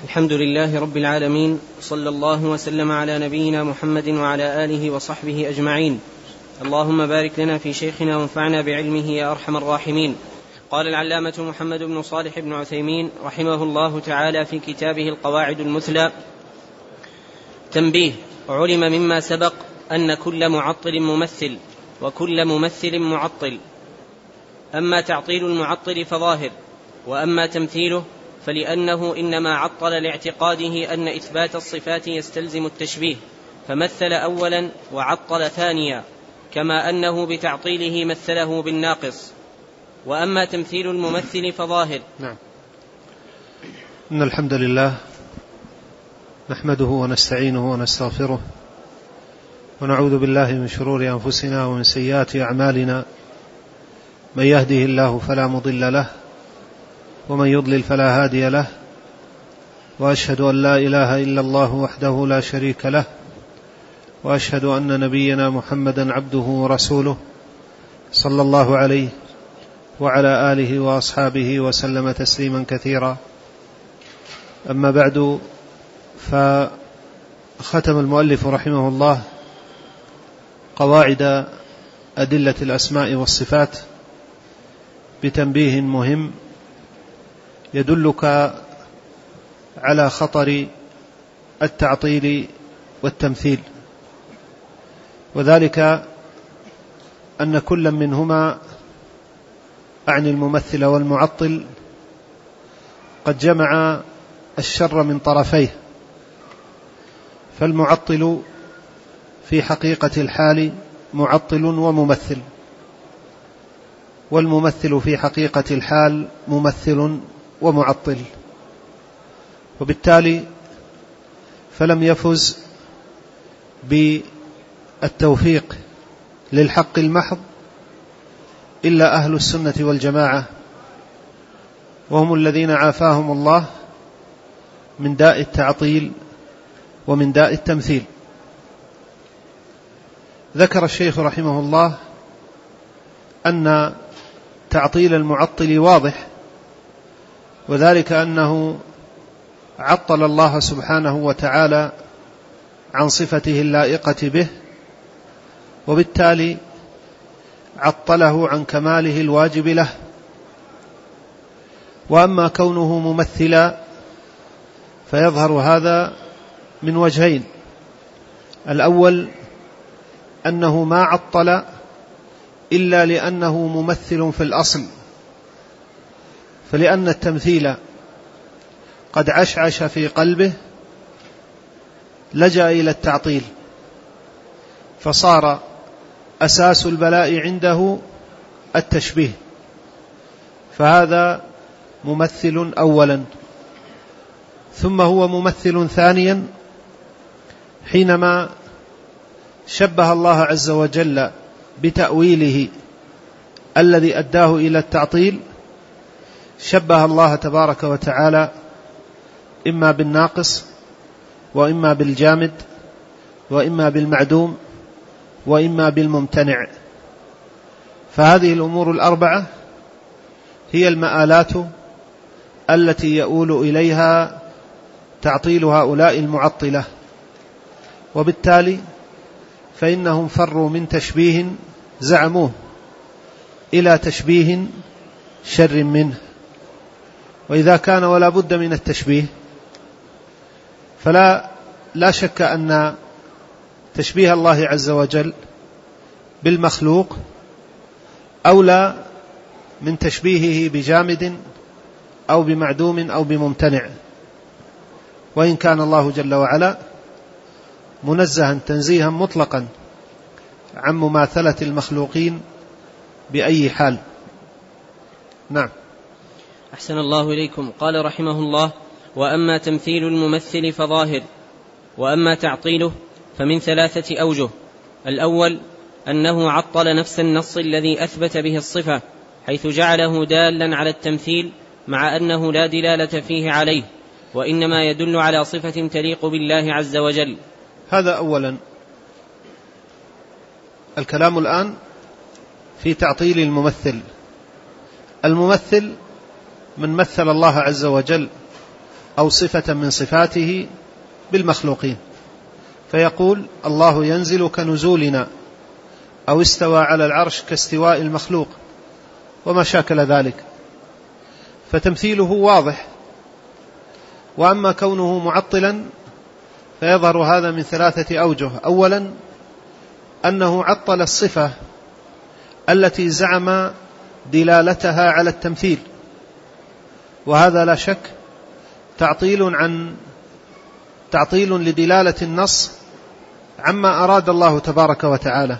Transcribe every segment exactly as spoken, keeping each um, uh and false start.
الحمد لله رب العالمين، صلى الله وسلم على نبينا محمد وعلى آله وصحبه أجمعين. اللهم بارك لنا في شيخنا وانفعنا بعلمه يا أرحم الراحمين. قال العلامة محمد بن صالح بن عثيمين رحمه الله تعالى في كتابه القواعد المثلى: تنبيه. علم مما سبق أن كل معطل ممثل وكل ممثل معطل، أما تعطيل المعطل فظاهر، وأما تمثيله فلأنه إنما عطل لاعتقاده أن إثبات الصفات يستلزم التشبيه، فمثل أولا وعطل ثانيا، كما أنه بتعطيله مثله بالناقص. وأما تمثيل الممثل فظاهر. نعم. إن الحمد لله نحمده ونستعينه ونستغفره، ونعوذ بالله من شرور أنفسنا ومن سيئات أعمالنا، من يهده الله فلا مضل له ومن يضلل فلا هادي له، وأشهد أن لا إله إلا الله وحده لا شريك له، وأشهد أن نبينا محمدا عبده ورسوله صلى الله عليه وعلى آله وأصحابه وسلم تسليما كثيرا. أما بعد، فختم المؤلف رحمه الله قواعد أدلة الأسماء والصفات بتنبيه مهم يدلك على خطر التعطيل والتمثيل، وذلك أن كل منهما عن الممثل والمعطل قد جمع الشر من طرفيه، فالمعطل في حقيقة الحال معطل وممثل، والممثل في حقيقة الحال ممثل ومعطل، وبالتالي فلم يفز بالتوفيق للحق المحض إلا أهل السنة والجماعة، وهم الذين عافاهم الله من داء التعطيل ومن داء التمثيل. ذكر الشيخ رحمه الله أن تعطيل المعطل واضح، وذلك أنه عطل الله سبحانه وتعالى عن صفته اللائقة به، وبالتالي عطله عن كماله الواجب له. وأما كونه ممثلا فيظهر هذا من وجهين: الأول أنه ما عطل إلا لأنه ممثل في الأصل، فلأن التمثيل قد عشعش في قلبه لجأ إلى التعطيل، فصار أساس البلاء عنده التشبيه، فهذا ممثل أولا. ثم هو ممثل ثانيا حينما شبه الله عز وجل بتأويله الذي أداه إلى التعطيل، شبه الله تبارك وتعالى إما بالناقص وإما بالجامد وإما بالمعدوم وإما بالممتنع. فهذه الأمور الأربعة هي المآلات التي يؤول إليها تعطيل هؤلاء المعطلة، وبالتالي فإنهم فروا من تشبيه زعموه إلى تشبيه شر منه. وإذا كان ولا بد من التشبيه، فلا لا شك أن تشبيه الله عز وجل بالمخلوق أولى من تشبيهه بجامد أو بمعدوم أو بممتنع، وإن كان الله جل وعلا منزها تنزيها مطلقا عن مماثلة المخلوقين بأي حال. نعم. أحسن الله إليكم. قال رحمه الله: وأما تمثيل الممثل فظاهر، وأما تعطيله فمن ثلاثة أوجه. الأول أنه عطل نفس النص الذي أثبت به الصفة، حيث جعله دالا على التمثيل مع أنه لا دلالة فيه عليه، وإنما يدل على صفة تليق بالله عز وجل. هذا أولا. الكلام الآن في تعطيل الممثل. الممثل من مثل الله عز وجل أو صفة من صفاته بالمخلوقين، فيقول الله ينزل كنزولنا، أو استوى على العرش كاستواء المخلوق، وما شاكل ذلك، فتمثيله واضح. وأما كونه معطلا فيظهر هذا من ثلاثة أوجه. أولا أنه عطل الصفة التي زعم دلالتها على التمثيل، وهذا لا شك تعطيل عن تعطيل لدلالة النص عما أراد الله تبارك وتعالى.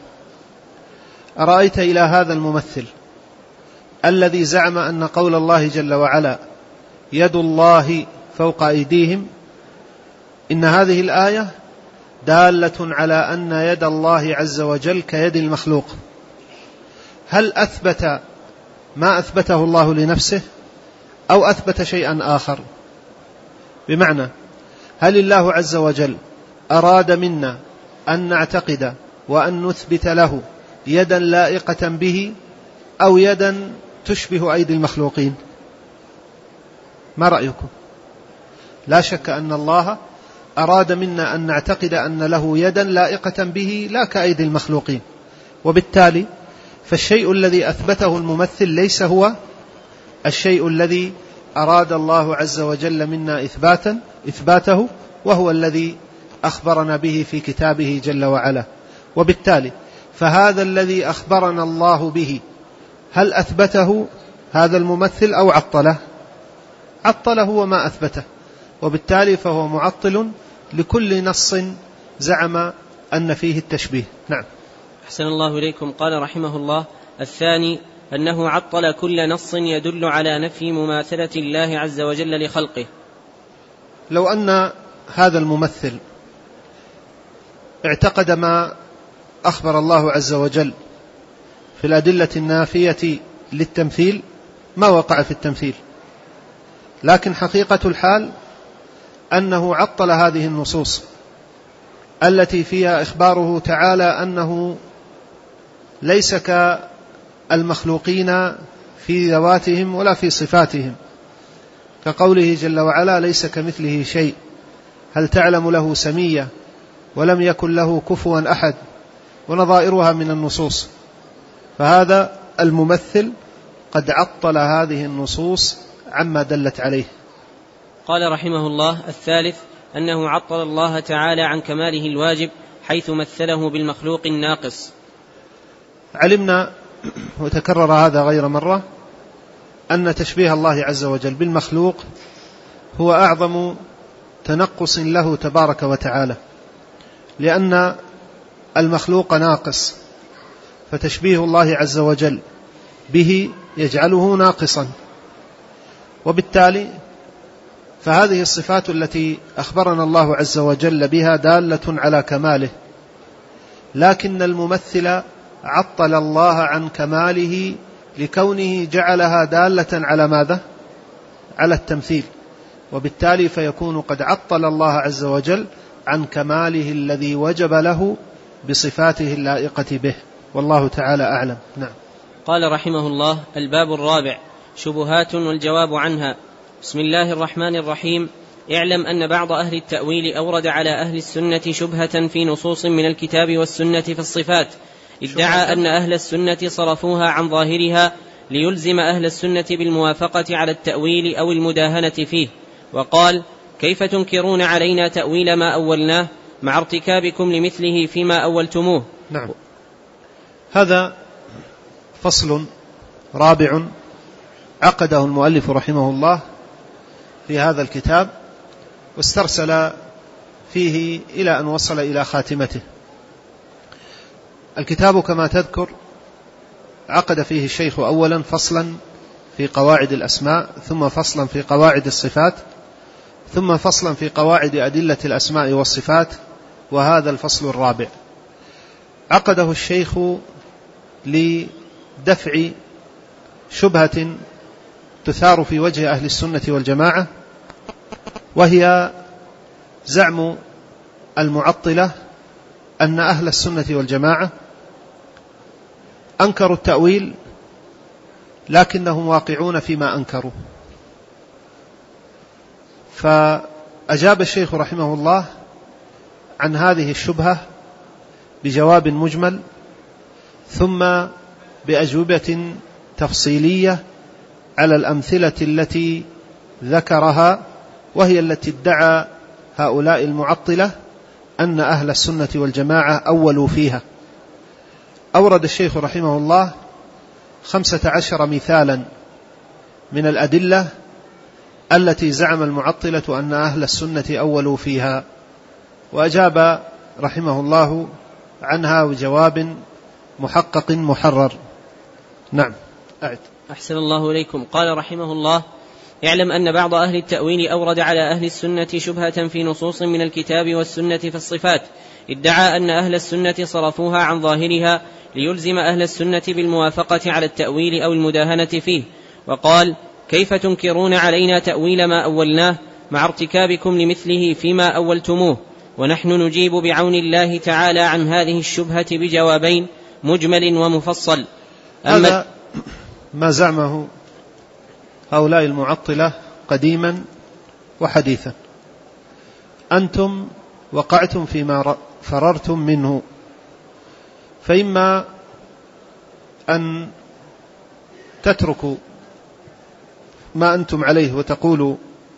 أرأيت إلى هذا الممثل الذي زعم أن قول الله جل وعلا يد الله فوق أيديهم، إن هذه الآية دالة على أن يد الله عز وجل كيد المخلوق. هل أثبت ما أثبته الله لنفسه أو أثبت شيئا آخر؟ بمعنى هل الله عز وجل أراد منا أن نعتقد وأن نثبت له يدا لائقة به أو يدا تشبه أيدي المخلوقين؟ ما رأيكم؟ لا شك أن الله أراد منا أن نعتقد أن له يدا لائقة به لا كأيدي المخلوقين، وبالتالي فالشيء الذي أثبته الممثل ليس هو الشيء الذي أراد الله عز وجل منا إثباتا إثباته، وهو الذي أخبرنا به في كتابه جل وعلا. وبالتالي فهذا الذي أخبرنا الله به هل أثبته هذا الممثل أو عطله؟ عطله وما أثبته، وبالتالي فهو معطل لكل نص زعم أن فيه التشبيه. نعم. أحسن الله إليكم. قال رحمه الله: الثاني أنه عطل كل نص يدل على نفي مماثلة الله عز وجل لخلقه. لو أن هذا الممثل اعتقد ما أخبر الله عز وجل في الأدلة النافية للتمثيل ما وقع في التمثيل، لكن حقيقة الحال أنه عطل هذه النصوص التي فيها إخباره تعالى أنه ليس كالمخلوقين في ذواتهم ولا في صفاتهم، كقوله جل وعلا: ليس كمثله شيء، هل تعلم له سمية، ولم يكن له كفوا أحد، ونظائرها من النصوص. فهذا الممثل قد عطل هذه النصوص عما دلت عليه. قال رحمه الله: الثالث أنه عطل الله تعالى عن كماله الواجب حيث مثله بالمخلوق الناقص. علمنا وتكرر هذا غير مرة أن تشبيه الله عز وجل بالمخلوق هو أعظم تنقص له تبارك وتعالى، لأن المخلوق ناقص، فتشبيه الله عز وجل به يجعله ناقصا، وبالتالي فهذه الصفات التي أخبرنا الله عز وجل بها دالة على كماله، لكن الممثل عطل الله عن كماله لكونه جعلها دالة على ماذا؟ على التمثيل، وبالتالي فيكون قد عطل الله عز وجل عن كماله الذي وجب له بصفاته اللائقة به، والله تعالى أعلم. نعم. قال رحمه الله: الباب الرابع: شبهات والجواب عنها. بسم الله الرحمن الرحيم. اعلم أن بعض أهل التأويل أورد على أهل السنة شبهة في نصوص من الكتاب والسنة في الصفات، ادعى أن أهل السنة صرفوها عن ظاهرها ليلزم أهل السنة بالموافقة على التأويل أو المداهنة فيه، وقال: كيف تنكرون علينا تأويل ما أولناه مع ارتكابكم لمثله فيما أولتموه. نعم. هذا فصل رابع عقده المؤلف رحمه الله في هذا الكتاب، واسترسل فيه إلى أن وصل إلى خاتمته. الكتاب كما تذكر عقد فيه الشيخ أولا فصلا في قواعد الأسماء، ثم فصلا في قواعد الصفات، ثم فصلا في قواعد أدلة الأسماء والصفات، وهذا الفصل الرابع عقده الشيخ لدفع شبهة تثار في وجه أهل السنة والجماعة، وهي زعم المعطلة أن أهل السنة والجماعة أنكروا التأويل لكنهم واقعون فيما أنكروا، فأجاب الشيخ رحمه الله عن هذه الشبهة بجواب مجمل، ثم بأجوبة تفصيلية على الأمثلة التي ذكرها، وهي التي ادعى هؤلاء المعطلة أن أهل السنة والجماعة أولوا فيها. أورد الشيخ رحمه الله خمسة عشر مثالا من الأدلة التي زعم المعطلة أن أهل السنة أولوا فيها، وأجاب رحمه الله عنها بجواب محقق محرر. نعم. أعد. أحسن الله إليكم. قال رحمه الله: اعلم أن بعض أهل التأويل أورد على أهل السنة شبهة في نصوص من الكتاب والسنة في الصفات، ادعى أن أهل السنة صرفوها عن ظاهرها ليلزم أهل السنة بالموافقة على التأويل أو المداهنة فيه، وقال: كيف تنكرون علينا تأويل ما أولناه مع ارتكابكم لمثله فيما أولتموه؟ ونحن نجيب بعون الله تعالى عن هذه الشبهة بجوابين مجمل ومفصل. هذا ما زعمه هؤلاء المعطلة قديما وحديثا. أنتم وقعتم فيما فررتم منه، فإما أن تتركوا ما أنتم عليه وتقولوا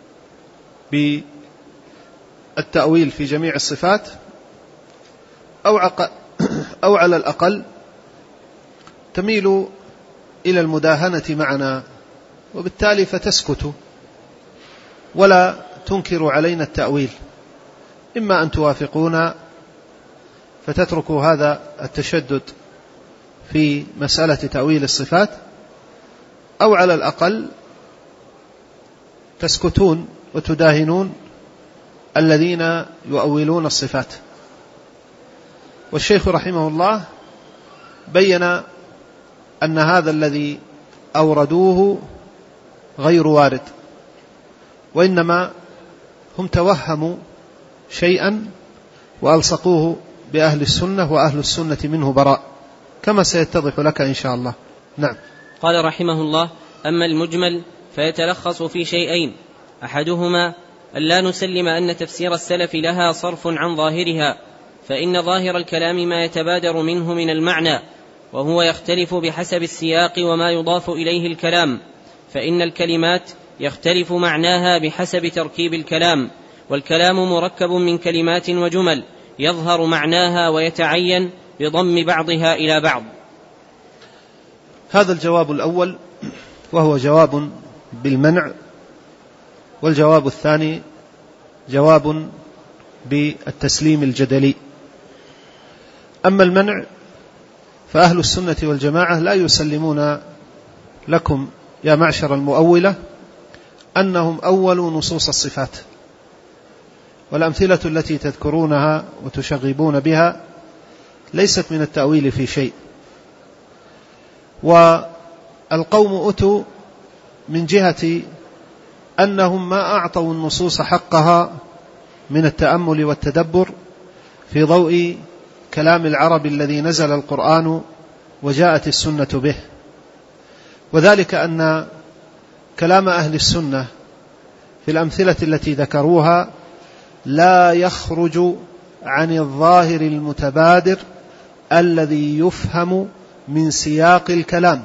بالتأويل في جميع الصفات، أو, عق... أو على الأقل تميلوا إلى المداهنة معنا، وبالتالي فتسكتوا ولا تنكروا علينا التأويل. إما أن توافقونا فتتركوا هذا التشدد في مسألة تأويل الصفات، أو على الأقل تسكتون وتداهنون الذين يؤولون الصفات. والشيخ رحمه الله بين أن هذا الذي أوردوه غير وارد، وإنما هم توهموا شيئا وألصقوه بأهل السنة، وأهل السنة منه براء، كما سيتضح لك إن شاء الله. نعم. قال رحمه الله: أما المجمل فيتلخص في شيئين: أحدهما أن لا نسلم أن تفسير السلف لها صرف عن ظاهرها، فإن ظاهر الكلام ما يتبادر منه من المعنى، وهو يختلف بحسب السياق وما يضاف إليه الكلام، فإن الكلمات يختلف معناها بحسب تركيب الكلام، والكلام مركب من كلمات وجمل يظهر معناها ويتعين بضم بعضها إلى بعض. هذا الجواب الأول وهو جواب بالمنع، والجواب الثاني جواب بالتسليم الجدلي. أما المنع فأهل السنة والجماعة لا يسلمون لكم يا معشر المؤولة أنهم أولوا نصوص الصفات، والأمثلة التي تذكرونها وتشغبون بها ليست من التأويل في شيء. والقوم أتوا من جهة أنهم ما أعطوا النصوص حقها من التأمل والتدبر في ضوء كلام العرب الذي نزل القرآن وجاءت السنة به، وذلك أن كلام أهل السنة في الأمثلة التي ذكروها لا يخرج عن الظاهر المتبادر الذي يفهم من سياق الكلام،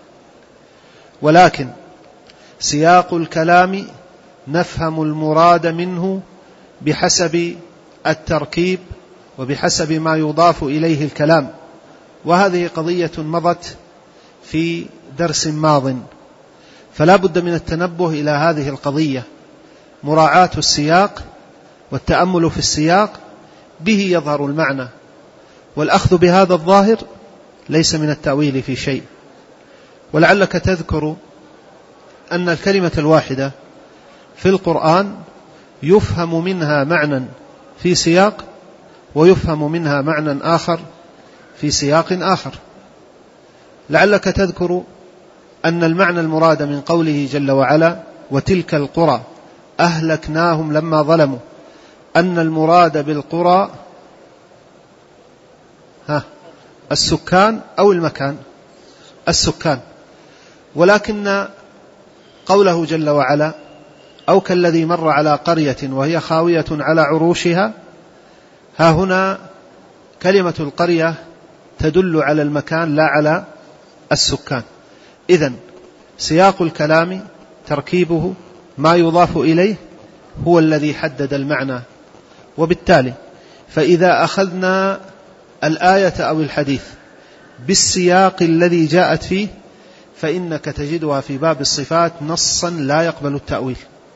ولكن سياق الكلام نفهم المراد منه بحسب التركيب وبحسب ما يضاف إليه الكلام. وهذه قضية مضت في درس ماض، فلا بد من التنبه إلى هذه القضية، مراعاة السياق والتأمل في السياق، به يظهر المعنى، والأخذ بهذا الظاهر ليس من التأويل في شيء. ولعلك تذكر أن الكلمة الواحدة في القرآن يفهم منها معنى في سياق، ويفهم منها معنى آخر في سياق آخر. لعلك تذكر أن المعنى المراد من قوله جل وعلا: وتلك القرى أهلكناهم لما ظلموا، أن المراد بالقرى ها السكان أو المكان، السكان. ولكن قوله جل وعلا أو كالذي مر على قرية وهي خاوية على عروشها، ها هنا كلمة القرية تدل على المكان لا على السكان. إذن سياق الكلام تركيبه ما يضاف إليه هو الذي حدد المعنى. وبالتالي فإذا أخذنا الآية أو الحديث بالسياق الذي جاءت فيه فإنك تجدها في باب الصفات نصا لا يقبل التأويل.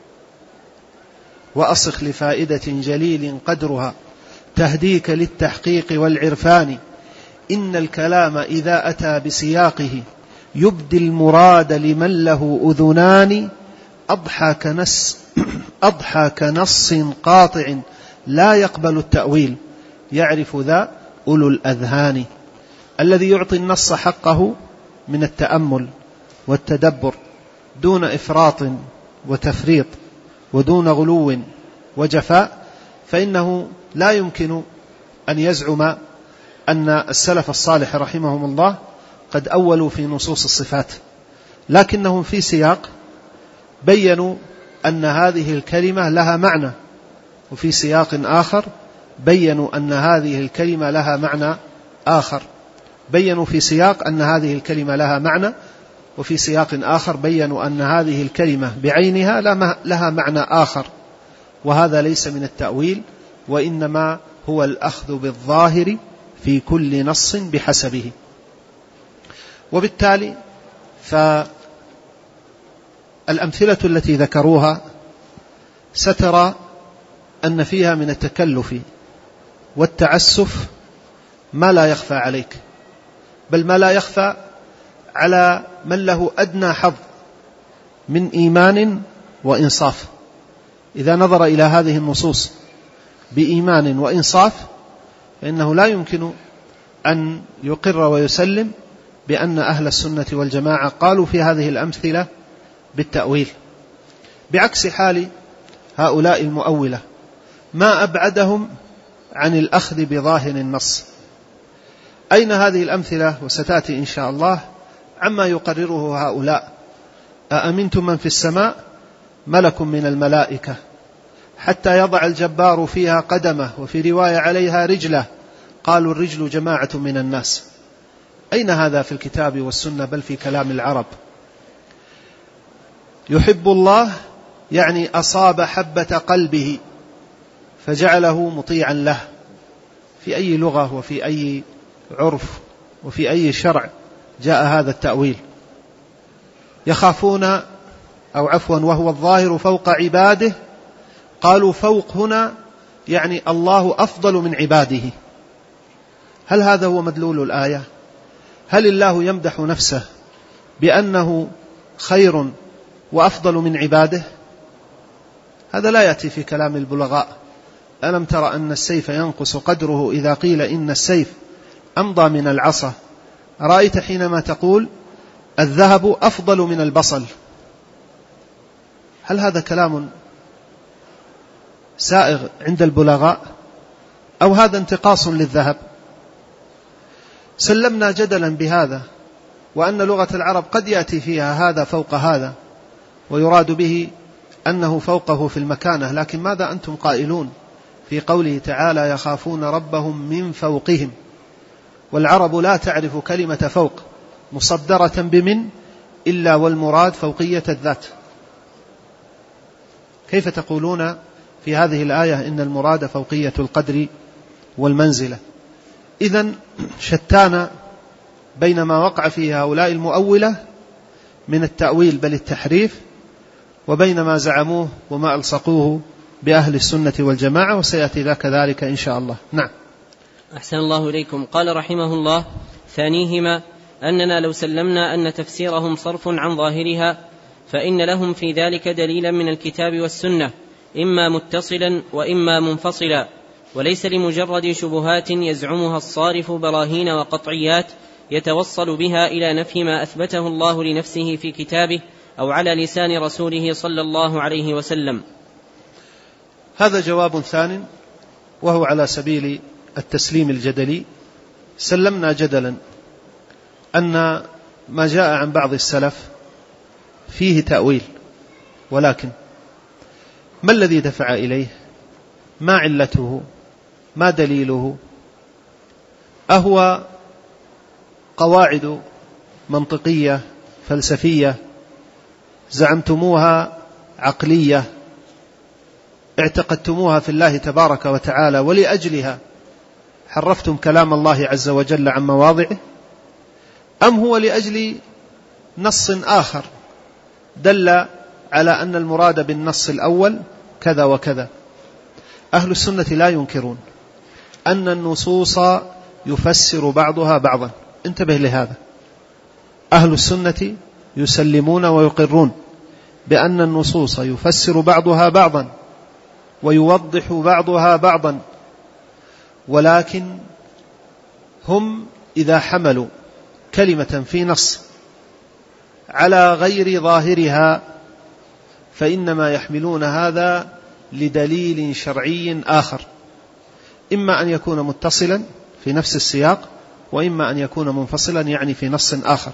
وأصخ لفائدة جليل قدرها تهديك للتحقيق والعرفان، إن الكلام إذا أتى بسياقه يبدي المراد لمن له أذنان، أضحى كنص, أضحى كنص قاطع لا يقبل التأويل، يعرف ذا أولو الأذهان. الذي يعطي النص حقه من التأمل والتدبر دون إفراط وتفريط ودون غلو وجفاء، فإنه لا يمكن أن يزعم أن السلف الصالح رحمهم الله قد أولوا في نصوص الصفات، لكنهم في سياق بيّنوا أن هذه الكلمة لها معنى، وفي سياق آخر بيّنوا أن هذه الكلمة لها معنى آخر. بيّنوا في سياق أن هذه الكلمة لها معنى، وفي سياق آخر بيّنوا أن هذه الكلمة بعينها لها معنى آخر. وهذا ليس من التأويل، وإنما هو الأخذ بالظاهر في كل نص بحسبه. وبالتالي فالأمثلة التي ذكروها سترى أن فيها من التكلف والتعسف ما لا يخفى عليك، بل ما لا يخفى على من له أدنى حظ من إيمان وإنصاف. إذا نظر إلى هذه النصوص بإيمان وإنصاف فإنه لا يمكن أن يقر ويسلم بأن أهل السنة والجماعة قالوا في هذه الأمثلة بالتأويل، بعكس حال هؤلاء المؤولة ما أبعدهم عن الأخذ بظاهر النص. أين هذه الأمثلة؟ وستأتي إن شاء الله عما يقرره هؤلاء: أأمنتم من في السماء ملك من الملائكة حتى يضع الجبار فيها قدمه، وفي رواية عليها رجله، قالوا الرجل جماعة من الناس. أين هذا في الكتاب والسنة، بل في كلام العرب؟ يحب الله يعني أصاب حبة قلبه فجعله مطيعا له. في أي لغة وفي أي عرف وفي أي شرع جاء هذا التأويل؟ يخافون أو عفوا وهو الظاهر فوق عباده، قالوا فوق هنا يعني الله أفضل من عباده. هل هذا هو مدلول الآية؟ هل الله يمدح نفسه بأنه خير وأفضل من عباده؟ هذا لا يأتي في كلام البلغاء. ألم تر أن السيف ينقص قدره إذا قيل إن السيف أمضى من العصا؟ رأيت حينما تقول الذهب أفضل من البصل؟ هل هذا كلام سائغ عند البلغاء أو هذا انتقاص للذهب؟ سلمنا جدلا بهذا، وأن لغة العرب قد يأتي فيها هذا فوق هذا ويراد به أنه فوقه في المكانة، لكن ماذا أنتم قائلون في قوله تعالى يخافون ربهم من فوقهم؟ والعرب لا تعرف كلمة فوق مصدرة بمن إلا والمراد فوقية الذات. كيف تقولون في هذه الآية إن المراد فوقية القدر والمنزلة؟ إذن شتان بين ما وقع فيه هؤلاء المؤولة من التأويل بل التحريف، وبين ما زعموه وما ألصقوه بأهل السنة والجماعة، وسيأتي ذاك ذلك إن شاء الله. نعم. أحسن الله إليكم. قال رحمه الله: ثانيهما أننا لو سلمنا أن تفسيرهم صرف عن ظاهرها فإن لهم في ذلك دليلا من الكتاب والسنة، إما متصلا وإما منفصلا، وليس لمجرد شبهات يزعمها الصارف براهين وقطعيات يتوصل بها إلى نفي ما أثبته الله لنفسه في كتابه أو على لسان رسوله صلى الله عليه وسلم. هذا جواب ثان، وهو على سبيل التسليم الجدلي. سلمنا جدلا أن ما جاء عن بعض السلف فيه تأويل، ولكن ما الذي دفع إليه؟ ما علته؟ ما دليله؟ أهو قواعد منطقية فلسفية زعمتموها عقلية اعتقدتموها في الله تبارك وتعالى ولأجلها حرفتم كلام الله عز وجل عن مواضعه، أم هو لأجل نص آخر دل على أن المراد بالنص الأول كذا وكذا؟ أهل السنة لا ينكرون أن النصوص يفسر بعضها بعضا، انتبه لهذا. أهل السنة يسلمون ويقرون بأن النصوص يفسر بعضها بعضا ويوضح بعضها بعضا، ولكن هم إذا حملوا كلمة في نص على غير ظاهرها فإنما يحملون هذا لدليل شرعي آخر، إما أن يكون متصلا في نفس السياق، وإما أن يكون منفصلا يعني في نص آخر.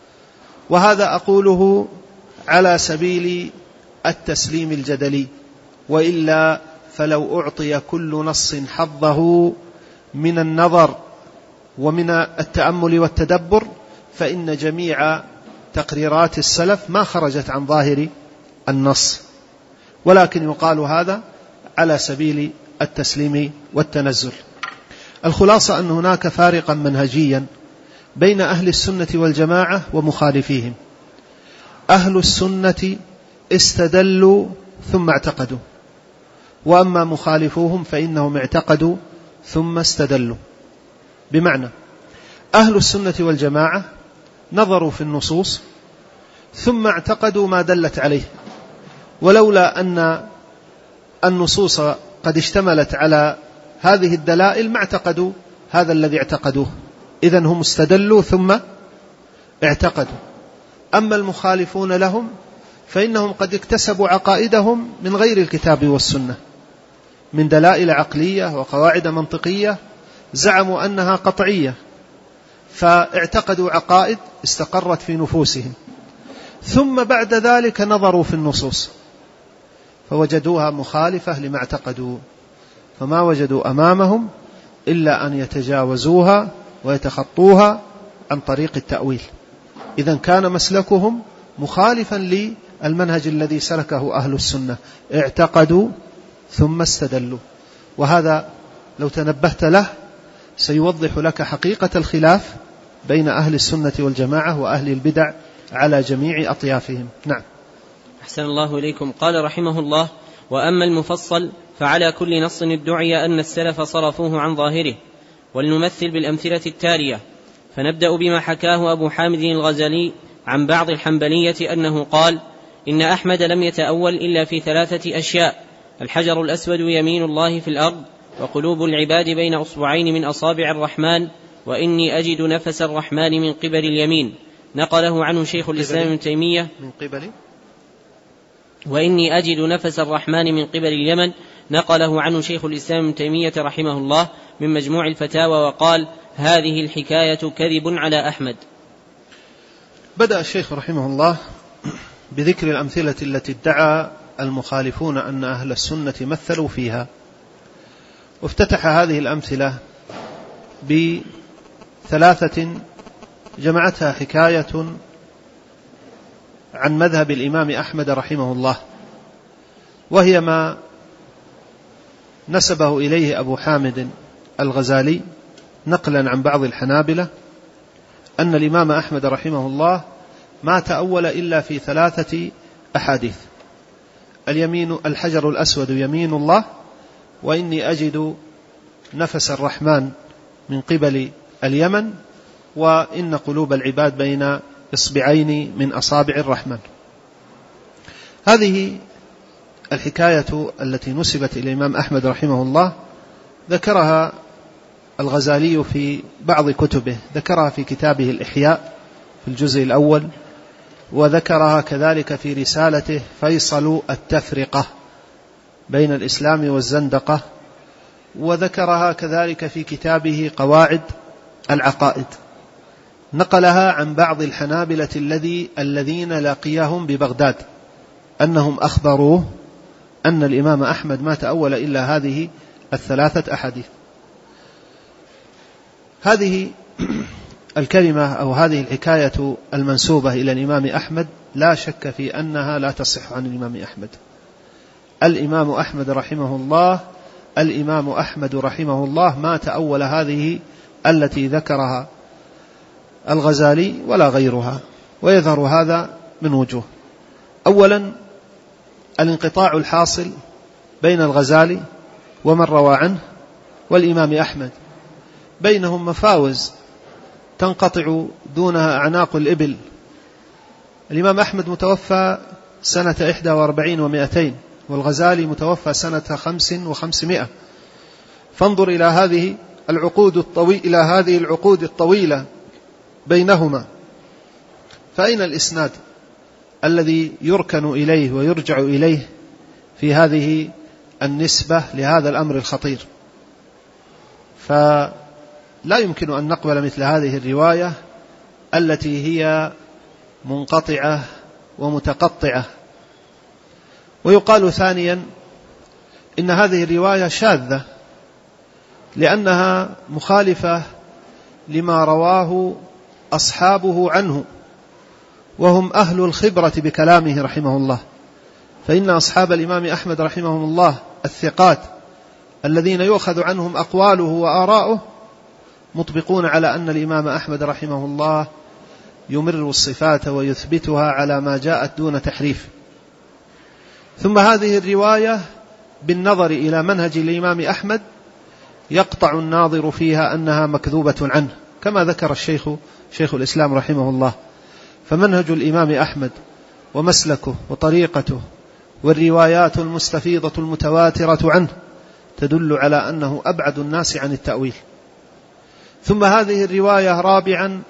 وهذا أقوله على سبيل التسليم الجدلي، وإلا فلو أعطي كل نص حظه من النظر ومن التأمل والتدبر فإن جميع تقريرات السلف ما خرجت عن ظاهر النص، ولكن يقال هذا على سبيل التسليم والتنزل. الخلاصة أن هناك فارقا منهجيا بين أهل السنة والجماعة ومخالفيهم. أهل السنة استدلوا ثم اعتقدوا، وأما مخالفوهم فإنهم اعتقدوا ثم استدلوا. بمعنى أهل السنة والجماعة نظروا في النصوص ثم اعتقدوا ما دلت عليه، ولولا أن النصوص قد اشتملت على هذه الدلائل ما اعتقدوا هذا الذي اعتقدوه، إذن هم استدلوا ثم اعتقدوا. أما المخالفون لهم فإنهم قد اكتسبوا عقائدهم من غير الكتاب والسنة، من دلائل عقلية وقواعد منطقية زعموا أنها قطعية، فاعتقدوا عقائد استقرت في نفوسهم، ثم بعد ذلك نظروا في النصوص فوجدوها مخالفة لما اعتقدوا، فما وجدوا أمامهم إلا أن يتجاوزوها ويتخطوها عن طريق التأويل. إذن كان مسلكهم مخالفا للمنهج الذي سلكه أهل السنة، اعتقدوا ثم استدلوا. وهذا لو تنبهت له سيوضح لك حقيقة الخلاف بين أهل السنة والجماعة وأهل البدع على جميع أطيافهم. نعم. أحسن الله إليكم. قال رحمه الله: وأما المفصل فعلى كل نص ادعي أن السلف صرفوه عن ظاهره. ولنمثل بالأمثلة التالية، فنبدأ بما حكاه أبو حامد الغزالي عن بعض الحنبلية أنه قال: إن أحمد لم يتأول إلا في ثلاثة أشياء: الحجر الأسود يمين الله في الأرض، وقلوب العباد بين أصبعين من أصابع الرحمن، وإني أجد نفس الرحمن من قبل اليمين. نقله عنه شيخ الإسلام ابن تيمية من قبل وإني أجد نفس الرحمن من قبل اليمن. نقله عنه شيخ الإسلام ابن تيمية رحمه الله من مجموع الفتاوى، وقال: هذه الحكاية كذب على أحمد. بدأ الشيخ رحمه الله بذكر الأمثلة التي ادعى المخالفون أن أهل السنة مثلوا فيها، وافتتح هذه الأمثلة بثلاثة جمعتها حكاية عن مذهب الإمام أحمد رحمه الله، وهي ما نسبه إليه أبو حامد الغزالي نقلا عن بعض الحنابلة أن الإمام أحمد رحمه الله ما تأول إلا في ثلاثة أحاديث: اليمين الحجر الأسود يمين الله، وإني أجد نفس الرحمن من قبل اليمن، وإن قلوب العباد بين إصبعين من أصابع الرحمن. هذه الحكاية التي نسبت إلى الإمام أحمد رحمه الله ذكرها الغزالي في بعض كتبه، ذكرها في كتابه الإحياء في الجزء الأول، وذكرها كذلك في رسالته فيصل التفرقة بين الإسلام والزندقة، وذكرها كذلك في كتابه قواعد العقائد. نقلها عن بعض الحنابلة الذي الذين لقيهم ببغداد أنهم أخبروه أن الإمام أحمد ما تأول إلا هذه الثلاثة أحاديث. هذه الكلمة أو هذه الحكاية المنسوبة إلى الإمام أحمد لا شك في أنها لا تصح عن الإمام أحمد. الإمام أحمد رحمه الله الإمام أحمد رحمه الله ما تأول هذه التي ذكرها الغزالي ولا غيرها، ويظهر هذا من وجوه. أولا الانقطاع الحاصل بين الغزالي ومن روى عنه والإمام أحمد، بينهم مفاوز تنقطع دونها أعناق الإبل. الإمام أحمد متوفى سنة إحدى وأربعين ومائتين، والغزالي متوفى سنة خمس وخمسمائة. فانظر إلى هذه العقود الطويلة إلى هذه العقود الطويلة بينهما، فأين الإسناد الذي يركن إليه ويرجع إليه في هذه النسبة لهذا الأمر الخطير؟ فلا يمكن أن نقبل مثل هذه الرواية التي هي منقطعة ومتقطعة. ويقال ثانيا إن هذه الرواية شاذة لأنها مخالفة لما رواه أصحابه عنه، وهم أهل الخبرة بكلامه رحمه الله. فإن أصحاب الإمام أحمد رحمهم الله الثقات الذين يؤخذ عنهم أقواله وآراؤه مطبقون على أن الإمام أحمد رحمه الله يمر الصفات ويثبتها على ما جاءت دون تحريف. ثم هذه الرواية بالنظر إلى منهج الإمام أحمد يقطع الناظر فيها أنها مكذوبة عنه، كما ذكر الشيخ شيخ الإسلام رحمه الله. فمنهج الإمام أحمد ومسلكه وطريقته والروايات المستفيضة المتواترة عنه تدل على أنه أبعد الناس عن التأويل. ثم هذه الرواية رابعا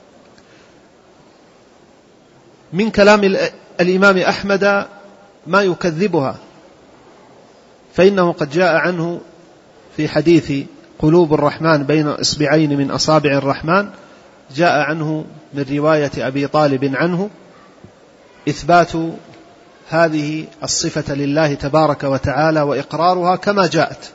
من كلام الإمام أحمد ما يكذبها، فإنه قد جاء عنه في حديث قلوب الرحمن بين إصبعين من أصابع الرحمن، جاء عنه من رواية أبي طالب عنه إثبات هذه الصفة لله تبارك وتعالى وإقرارها كما جاءت.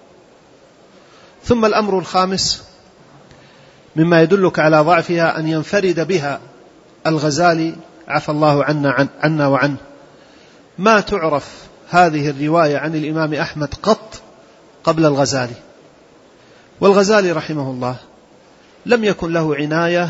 ثم الأمر الخامس مما يدلك على ضعفها أن ينفرد بها الغزالي عفى الله عنا, عنا وعنه. ما تعرف هذه الرواية عن الإمام أحمد قط قبل الغزالي، والغزالي رحمه الله لم يكن له عناية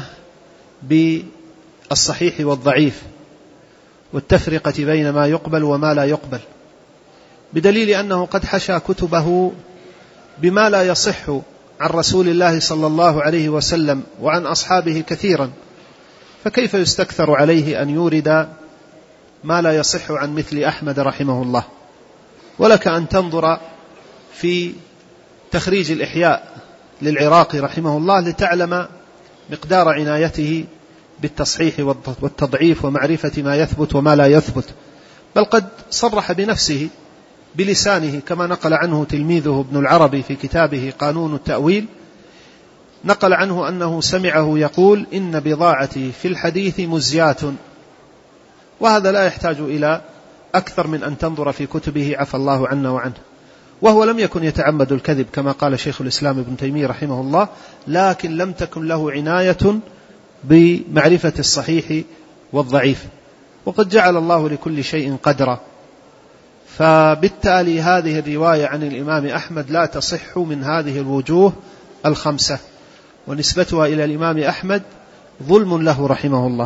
بالصحيح والضعيف والتفرقة بين ما يقبل وما لا يقبل، بدليل أنه قد حشى كتبه بما لا يصح عن رسول الله صلى الله عليه وسلم وعن أصحابه كثيرا، فكيف يستكثر عليه أن يورد ما لا يصح عن مثل أحمد رحمه الله؟ ولك أن تنظر في تخريج الإحياء للعراقي رحمه الله لتعلم مقدار عنايته بالتصحيح والتضعيف ومعرفة ما يثبت وما لا يثبت. بل قد صرح بنفسه بلسانه كما نقل عنه تلميذه ابن العربي في كتابه قانون التأويل، نقل عنه أنه سمعه يقول إن بضاعتي في الحديث مزيات. وهذا لا يحتاج إلى أكثر من أن تنظر في كتبه عفى الله عنا وعنه. وهو لم يكن يتعمد الكذب كما قال شيخ الإسلام ابن تيمية رحمه الله، لكن لم تكن له عناية بمعرفة الصحيح والضعيف، وقد جعل الله لكل شيء قدرا. فبالتالي هذه الرواية عن الإمام أحمد لا تصح من هذه الوجوه الخمسة، ونسبتها إلى الإمام أحمد ظلم له رحمه الله.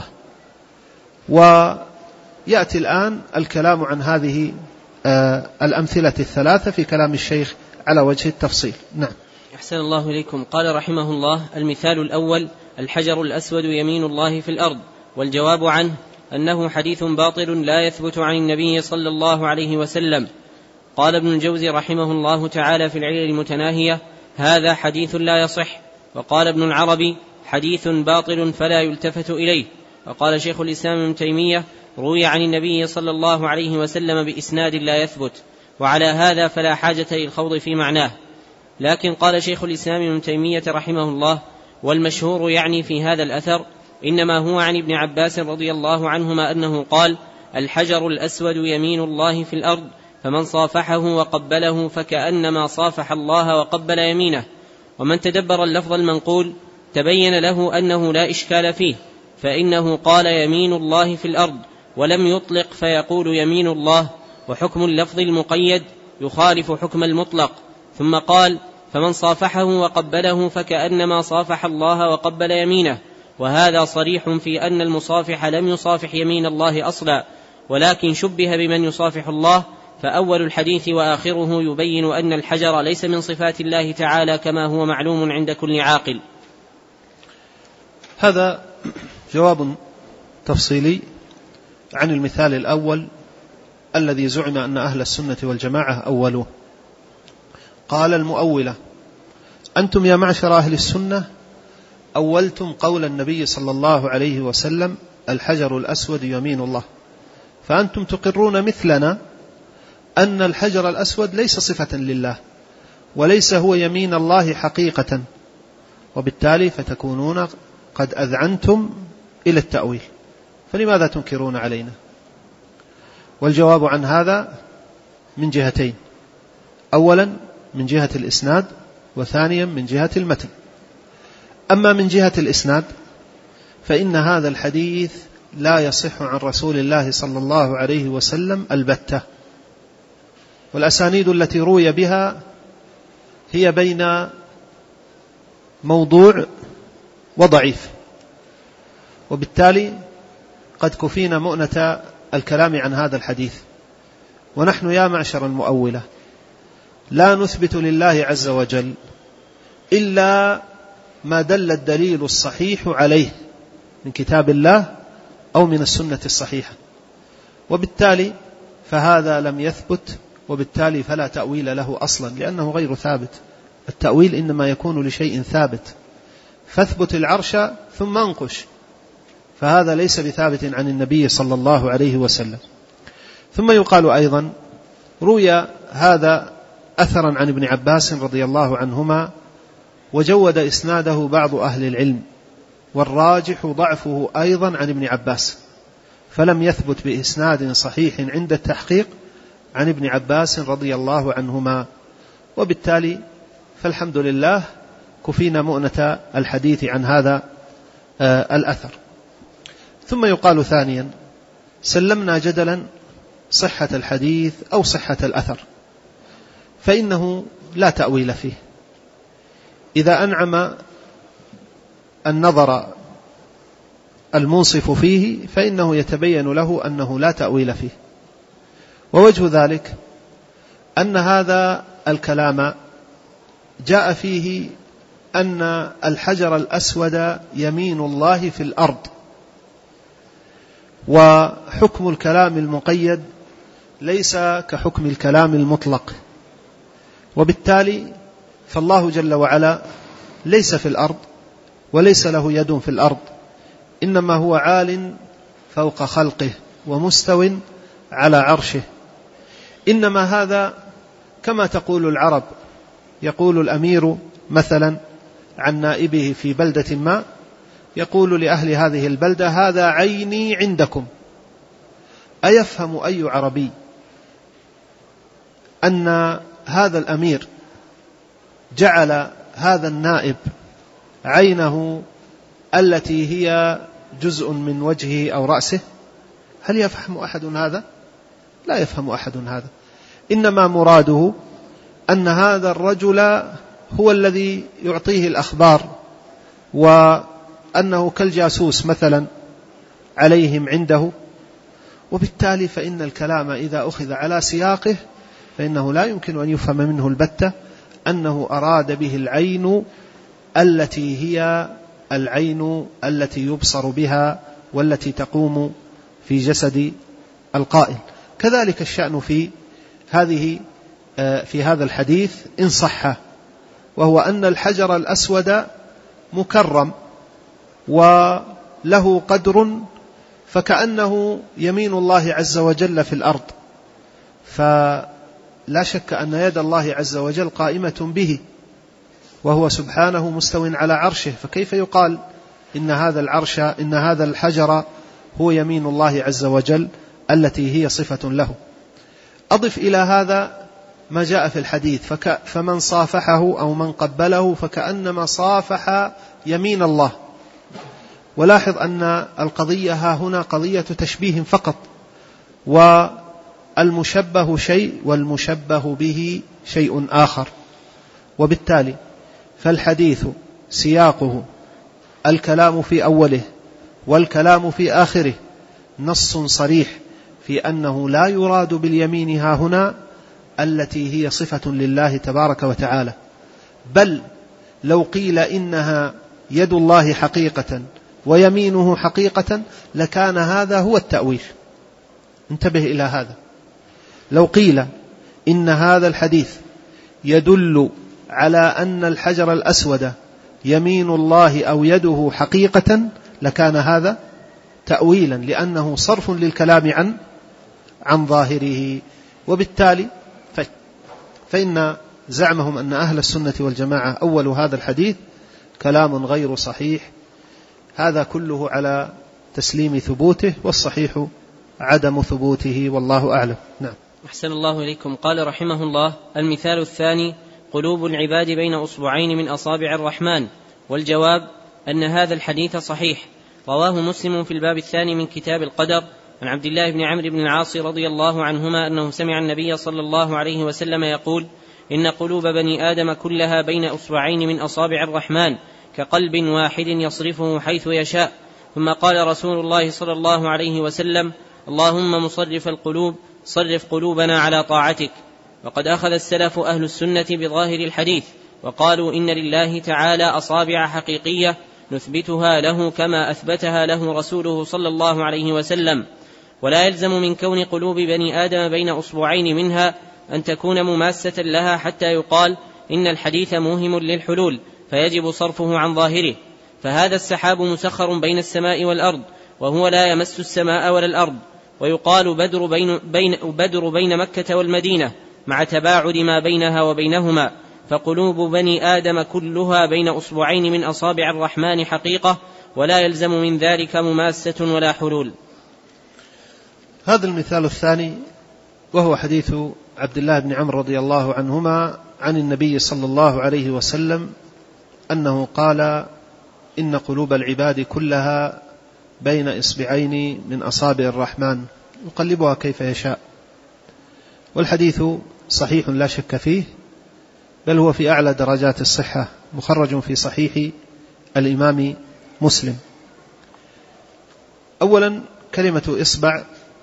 ويأتي الآن الكلام عن هذه آه الأمثلة الثلاثة في كلام الشيخ على وجه التفصيل. نعم. أحسن الله إليكم. قال رحمه الله: المثال الأول: الحجر الأسود يمين الله في الأرض. والجواب عنه أنه حديث باطل لا يثبت عن النبي صلى الله عليه وسلم. قال ابن الجوزي رحمه الله تعالى في العلل المتناهية: هذا حديث لا يصح. وقال ابن العربي: حديث باطل فلا يلتفت إليه. وقال شيخ الإسلام ابن تيمية: روي عن النبي صلى الله عليه وسلم بإسناد لا يثبت، وعلى هذا فلا حاجة للخوض في معناه. لكن قال شيخ الإسلام ابن تيمية رحمه الله: والمشهور يعني في هذا الأثر إنما هو عن ابن عباس رضي الله عنهما أنه قال: الحجر الأسود يمين الله في الأرض، فمن صافحه وقبله فكأنما صافح الله وقبل يمينه. ومن تدبر اللفظ المنقول تبين له أنه لا إشكال فيه، فإنه قال يمين الله في الأرض ولم يطلق فيقول يمين الله، وحكم اللفظ المقيد يخالف حكم المطلق. ثم قال فمن صافحه وقبله فكأنما صافح الله وقبل يمينه، وهذا صريح في أن المصافح لم يصافح يمين الله أصلا، ولكن شبه بمن يصافح الله. فأول الحديث وآخره يبين أن الحجر ليس من صفات الله تعالى كما هو معلوم عند كل عاقل. هذا جواب تفصيلي عن المثال الأول الذي زعم أن أهل السنة والجماعة أولوه. قال المؤولة: أنتم يا معشر أهل السنة أولتم قول النبي صلى الله عليه وسلم الحجر الأسود يمين الله، فأنتم تقرون مثلنا أن الحجر الأسود ليس صفة لله وليس هو يمين الله حقيقة، وبالتالي فتكونون قد أذعنتم إلى التأويل، فلماذا تنكرون علينا؟ والجواب عن هذا من جهتين: أولا من جهة الإسناد، وثانيا من جهة المتن. أما من جهة الإسناد فإن هذا الحديث لا يصح عن رسول الله صلى الله عليه وسلم البتة، والأسانيد التي روي بها هي بين موضوع وضعيف، وبالتالي قد كفينا مؤنة الكلام عن هذا الحديث. ونحن يا معشر المؤولة لا نثبت لله عز وجل إلا ما دل الدليل الصحيح عليه من كتاب الله أو من السنة الصحيحة، وبالتالي فهذا لم يثبت، وبالتالي فلا تأويل له أصلا لأنه غير ثابت. التأويل إنما يكون لشيء ثابت، فاثبت العرش ثم انقش، فهذا ليس بثابت عن النبي صلى الله عليه وسلم. ثم يقال أيضا: روي هذا أثرا عن ابن عباس رضي الله عنهما، وجود إسناده بعض أهل العلم، والراجح ضعفه أيضا عن ابن عباس، فلم يثبت بإسناد صحيح عند التحقيق عن ابن عباس رضي الله عنهما، وبالتالي فالحمد لله كفينا مؤنة الحديث عن هذا آه الأثر. ثم يقال ثانيا: سلمنا جدلا صحة الحديث أو صحة الأثر، فإنه لا تأويل فيه. إذا أنعم النظر المنصف فيه فإنه يتبين له أنه لا تأويل فيه. ووجه ذلك أن هذا الكلام جاء فيه أن الحجر الأسود يمين الله في الأرض، وحكم الكلام المقيد ليس كحكم الكلام المطلق، وبالتالي فالله جل وعلا ليس في الأرض وليس له يد في الأرض، إنما هو عال فوق خلقه ومستو على عرشه. إنما هذا كما تقول العرب، يقول الأمير مثلا عن نائبه في بلدة ما، يقول لأهل هذه البلدة: هذا عيني عندكم. أيفهم أي عربي أن هذا الأمير جعل هذا النائب عينه التي هي جزء من وجهه أو رأسه؟ هل يفهم أحد هذا؟ لا يفهم أحد هذا. إنما مراده أن هذا الرجل هو الذي يعطيه الأخبار، وأنه كالجاسوس مثلا عليهم عنده، وبالتالي فإن الكلام إذا أخذ على سياقه فإنه لا يمكن أن يفهم منه البتة أنه أراد به العين التي هي العين التي يبصر بها والتي تقوم في جسد القائل. كذلك الشأن في هذه في هذا الحديث إن صح، وهو أن الحجر الأسود مكرم وله قدر، فكأنه يمين الله عز وجل في الأرض، فلا شك أن يد الله عز وجل قائمة به، وهو سبحانه مستو على عرشه، فكيف يقال إن هذا العرش إن هذا الحجر هو يمين الله عز وجل التي هي صفة له؟ أضف إلى هذا ما جاء في الحديث فك فمن صافحه أو من قبله فكأنما صافح يمين الله. ولاحظ أن القضية ها هنا قضية تشبيه فقط، والمشبه شيء والمشبه به شيء آخر، وبالتالي فالحديث سياقه الكلام في أوله والكلام في آخره نص صريح في أنه لا يراد باليمين ها هنا التي هي صفة لله تبارك وتعالى، بل لو قيل إنها يد الله حقيقة ويمينه حقيقة لكان هذا هو التأويل. انتبه إلى هذا، لو قيل إن هذا الحديث يدل على أن الحجر الأسود يمين الله أو يده حقيقة لكان هذا تأويلا، لأنه صرف للكلام عن عن ظاهره. وبالتالي فإن زعمهم أن أهل السنة والجماعة أول هذا الحديث كلام غير صحيح، هذا كله على تسليم ثبوته، والصحيح عدم ثبوته، والله أعلم. نعم. أحسن الله إليكم. قال رحمه الله: المثال الثاني: قلوب العباد بين أصبعين من أصابع الرحمن. والجواب أن هذا الحديث صحيح، رواه مسلم في الباب الثاني من كتاب القدر عن عبد الله بن عمرو بن العاص رضي الله عنهما أنه سمع النبي صلى الله عليه وسلم يقول: إن قلوب بني آدم كلها بين أصبعين من أصابع الرحمن كقلب واحد يصرفه حيث يشاء. ثم قال رسول الله صلى الله عليه وسلم: اللهم مصرف القلوب صرف قلوبنا على طاعتك. وقد أخذ السلف أهل السنة بظاهر الحديث وقالوا إن لله تعالى أصابع حقيقية نثبتها له كما أثبتها له رسوله صلى الله عليه وسلم، ولا يلزم من كون قلوب بني آدم بين أصبعين منها أن تكون مماسة لها حتى يقال إن الحديث موهم للحلول فيجب صرفه عن ظاهره. فهذا السحاب مسخر بين السماء والأرض وهو لا يمس السماء ولا الأرض. ويقال بدر بين, بين, بدر بين مكة والمدينة مع تباعد ما بينها وبينهما، فقلوب بني آدم كلها بين أصبعين من أصابع الرحمن حقيقة، ولا يلزم من ذلك مماسة ولا حلول. هذا المثال الثاني وهو حديث عبد الله بن عمرو رضي الله عنهما عن النبي صلى الله عليه وسلم أنه قال: إن قلوب العباد كلها بين إصبعين من أصابع الرحمن يقلبها كيف يشاء. والحديث صحيح لا شك فيه، بل هو في أعلى درجات الصحة، مخرج في صحيح الإمام مسلم. أولا كلمة إصبع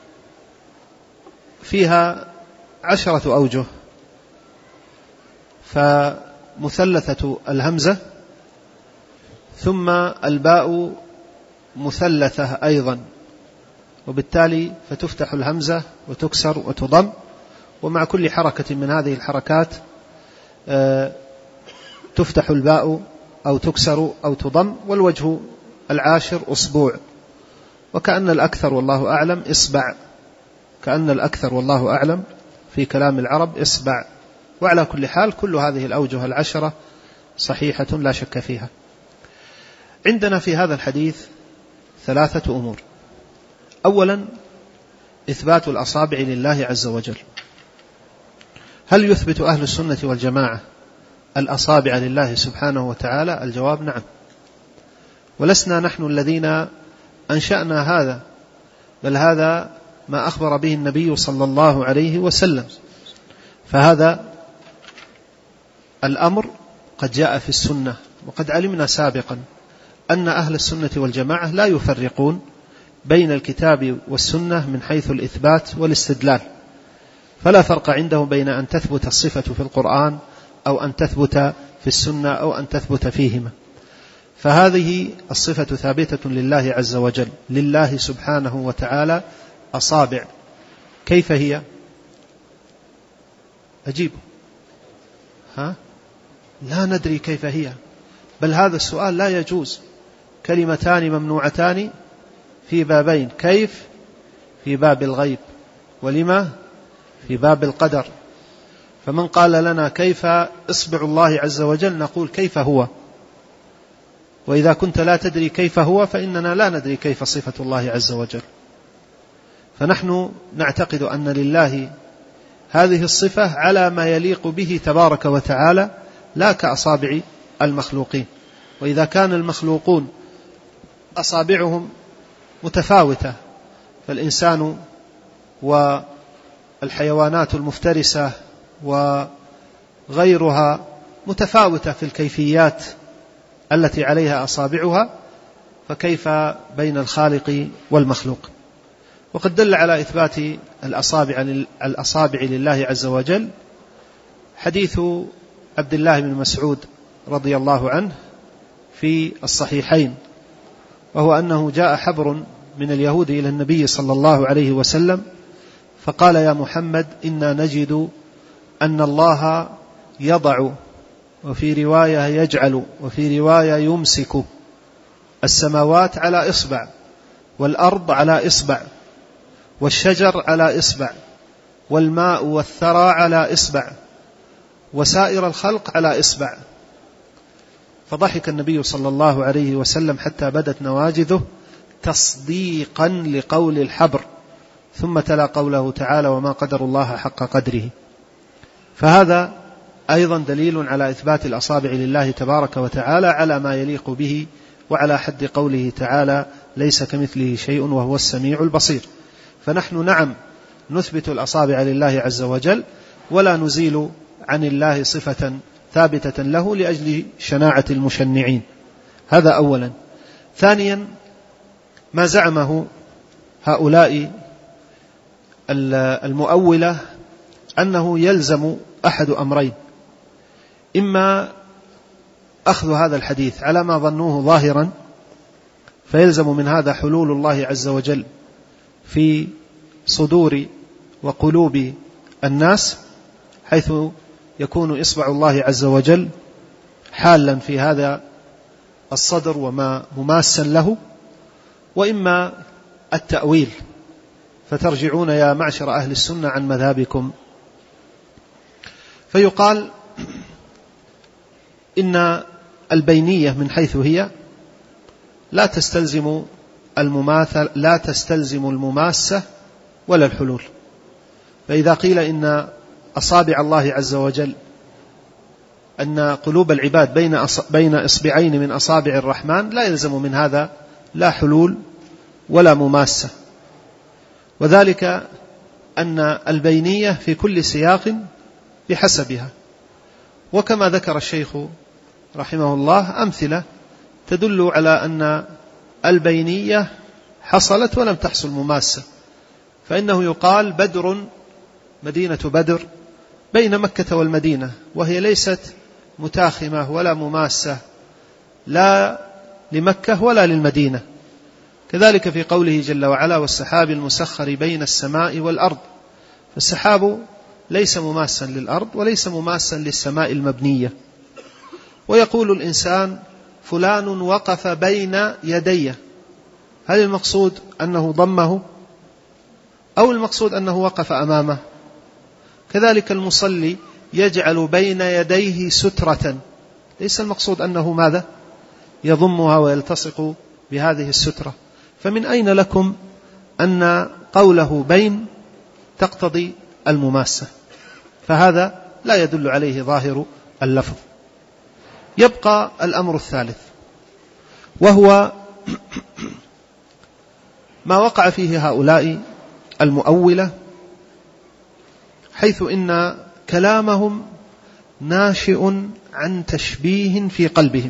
فيها عشرة أوجه، فمثلثة الهمزة ثم الباء مثلثة أيضا، وبالتالي فتفتح الهمزة وتكسر وتضم، ومع كل حركة من هذه الحركات تفتح الباء أو تكسر أو تضم. والوجه العاشر أصبوع، وكأن الأكثر والله أعلم إصبع، كأن الأكثر والله أعلم في كلام العرب إصبع. وعلى كل حال كل هذه الأوجه العشرة صحيحة لا شك فيها. عندنا في هذا الحديث ثلاثة أمور. أولا إثبات الأصابع لله عز وجل. هل يثبت أهل السنة والجماعة الأصابع لله سبحانه وتعالى؟ الجواب نعم، ولسنا نحن الذين أنشأنا هذا، بل هذا ما أخبر به النبي صلى الله عليه وسلم. فهذا الأمر قد جاء في السنة، وقد علمنا سابقا أن أهل السنة والجماعة لا يفرقون بين الكتاب والسنة من حيث الإثبات والاستدلال، فلا فرق عندهم بين أن تثبت الصفة في القرآن أو أن تثبت في السنة أو أن تثبت فيهما. فهذه الصفة ثابتة لله عز وجل، لله سبحانه وتعالى أصابع. كيف هي؟ أجيب ها؟ لا ندري كيف هي، بل هذا السؤال لا يجوز. كلمتان ممنوعتان في بابين: كيف في باب الغيب، ولما في باب القدر. فمن قال لنا كيف إصبع الله عز وجل نقول كيف هو، وإذا كنت لا تدري كيف هو فإننا لا ندري كيف صفة الله عز وجل. فنحن نعتقد أن لله هذه الصفة على ما يليق به تبارك وتعالى لا كأصابع المخلوقين. وإذا كان المخلوقون أصابعهم متفاوتة، فالإنسان والحيوانات المفترسة وغيرها متفاوتة في الكيفيات التي عليها أصابعها، فكيف بين الخالق والمخلوق؟ وقد دل على إثبات الأصابع الأصابع لله عز وجل حديث عبد الله بن مسعود رضي الله عنه في الصحيحين، وهو أنه جاء حبر من اليهود إلى النبي صلى الله عليه وسلم فقال: يا محمد، إنا نجد أن الله يضع، وفي رواية يجعل، وفي رواية يمسك السماوات على إصبع، والأرض على إصبع، والشجر على إصبع، والماء والثرى على إصبع، وسائر الخلق على إصبع. فضحك النبي صلى الله عليه وسلم حتى بدت نواجذه تصديقا لقول الحبر، ثم تلا قوله تعالى: وما قدر الله حق قدره. فهذا أيضا دليل على إثبات الأصابع لله تبارك وتعالى على ما يليق به، وعلى حد قوله تعالى: ليس كمثله شيء وهو السميع البصير. فنحن نعم نثبت الأصابع لله عز وجل، ولا نزيل عن الله صفة ثابتة له لأجل شناعة المشنعين. هذا أولا. ثانيا، ما زعمه هؤلاء المؤولة أنه يلزم أحد أمرين: إما أخذ هذا الحديث على ما ظنوه ظاهرا، فيلزم من هذا حلول الله عز وجل في صدور وقلوب الناس، حيث يكون إصبع الله عز وجل حالا في هذا الصدر وما مماسا له، وإما التأويل، فترجعون يا معشر أهل السنة عن مذهبكم. فيقال إن البينية من حيث هي لا تستلزم المماثل لا تستلزم المماسة ولا الحلول. فإذا قيل إن أصابع الله عز وجل، أن قلوب العباد بين بين إصبعين من أصابع الرحمن، لا يلزم من هذا لا حلول ولا مماسة. وذلك أن البينية في كل سياق بحسبها. وكما ذكر الشيخ رحمه الله أمثلة تدل على أن البينية حصلت ولم تحصل مماسة. فإنه يقال: بدر، مدينة بدر بين مكة والمدينة، وهي ليست متاخمة ولا مماسة لا لمكة ولا للمدينة. كذلك في قوله جل وعلا: والسحاب المسخر بين السماء والأرض. فالسحاب ليس مماسا للأرض وليس مماسا للسماء المبنية. ويقول الإنسان: فلان وقف بين يدي، هل المقصود أنه ضمه أو المقصود أنه وقف أمامه؟ كذلك المصلي يجعل بين يديه سترة، ليس المقصود أنه ماذا؟ يضمها ويلتصق بهذه السترة. فمن أين لكم أن قوله بين تقتضي المماسة؟ فهذا لا يدل عليه ظاهر اللفظ. يبقى الأمر الثالث، وهو ما وقع فيه هؤلاء المؤولة، حيث إن كلامهم ناشئ عن تشبيه في قلبهم.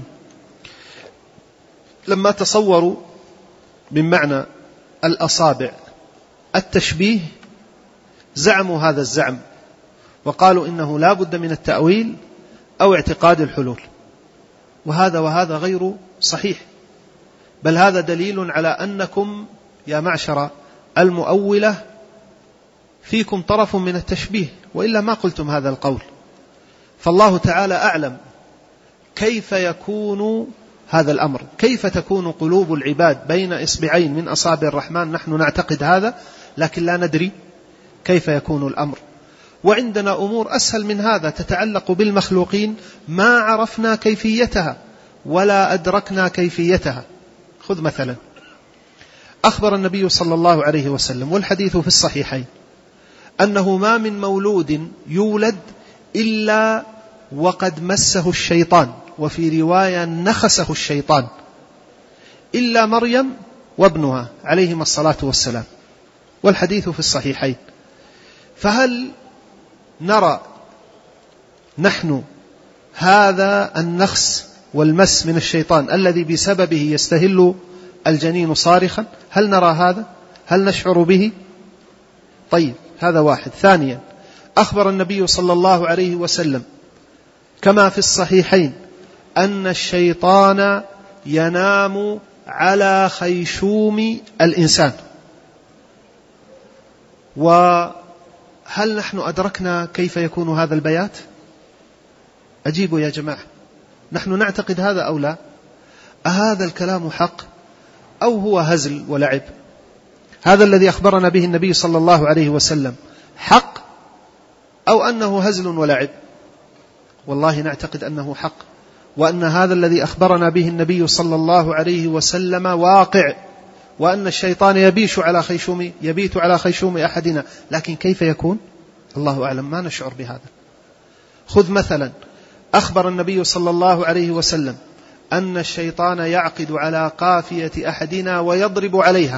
لما تصوروا من معنى الأصابع التشبيه زعموا هذا الزعم، وقالوا إنه لا بد من التأويل أو اعتقاد الحلول، وهذا وهذا غير صحيح، بل هذا دليل على أنكم يا معشر المؤولة فيكم طرف من التشبيه، وإلا ما قلتم هذا القول. فالله تعالى أعلم كيف يكون هذا الأمر، كيف تكون قلوب العباد بين إصبعين من أصابع الرحمن. نحن نعتقد هذا، لكن لا ندري كيف يكون الأمر. وعندنا أمور أسهل من هذا تتعلق بالمخلوقين ما عرفنا كيفيتها ولا أدركنا كيفيتها. خذ مثلا، أخبر النبي صلى الله عليه وسلم والحديث في الصحيحين أنه ما من مولود يولد إلا وقد مسه الشيطان، وفي رواية نخسه الشيطان، إلا مريم وابنها عليهما الصلاة والسلام، والحديث في الصحيحين. فهل نرى نحن هذا النخس والمس من الشيطان الذي بسببه يستهل الجنين صارخا؟ هل نرى هذا؟ هل نشعر به؟ طيب، هذا واحد. ثانيا، أخبر النبي صلى الله عليه وسلم كما في الصحيحين أن الشيطان ينام على خيشوم الإنسان. وهل نحن أدركنا كيف يكون هذا البيات؟ أجيبوا يا جماعة، نحن نعتقد هذا أو لا؟ أهذا الكلام حق أو هو هزل ولعب؟ هذا الذي أخبرنا به النبي صلى الله عليه وسلم حق أو أنه هزل ولعب؟ والله نعتقد أنه حق، وأن هذا الذي أخبرنا به النبي صلى الله عليه وسلم واقع، وأن الشيطان يبيش على خيشوم يبيت على خيشوم أحدنا. لكن كيف يكون؟ الله أعلم، ما نشعر بهذا. خذ مثلا، أخبر النبي صلى الله عليه وسلم أن الشيطان يعقد على قافية أحدنا ويضرب عليها،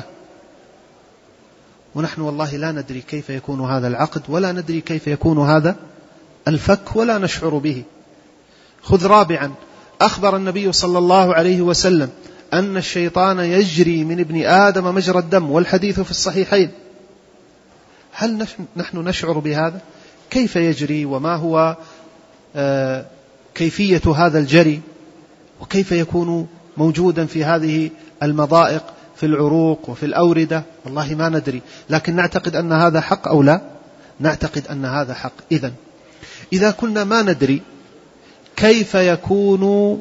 ونحن والله لا ندري كيف يكون هذا العقد، ولا ندري كيف يكون هذا الفك، ولا نشعر به. خذ رابعا، أخبر النبي صلى الله عليه وسلم أن الشيطان يجري من ابن آدم مجرى الدم، والحديث في الصحيحين. هل نحن نشعر بهذا؟ كيف يجري؟ وما هو آه كيفية هذا الجري؟ وكيف يكون موجودا في هذه المضائق في العروق وفي الأوردة؟ والله ما ندري، لكن نعتقد أن هذا حق أو لا؟ نعتقد أن هذا حق. إذن إذا كنا ما ندري كيف يكون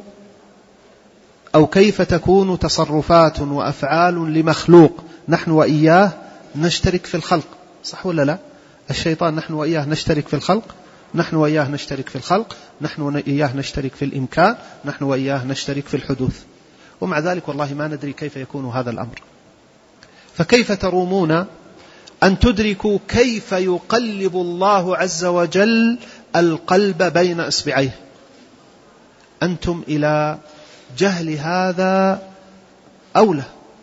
أو كيف تكون تصرفات وأفعال لمخلوق نحن وإياه نشترك في الخلق، صح ولا لا؟ الشيطان نحن وإياه نشترك في الخلق، نحن وإياه نشترك في الخلق، نحن وإياه نشترك في الإمكان، نحن وإياه نشترك في الحدوث، ومع ذلك والله ما ندري كيف يكون هذا الأمر. فكيف ترومون أن تدركوا كيف يقلب الله عز وجل القلب بين إصبعيه؟ أنتم إلى جهل هذا أولى.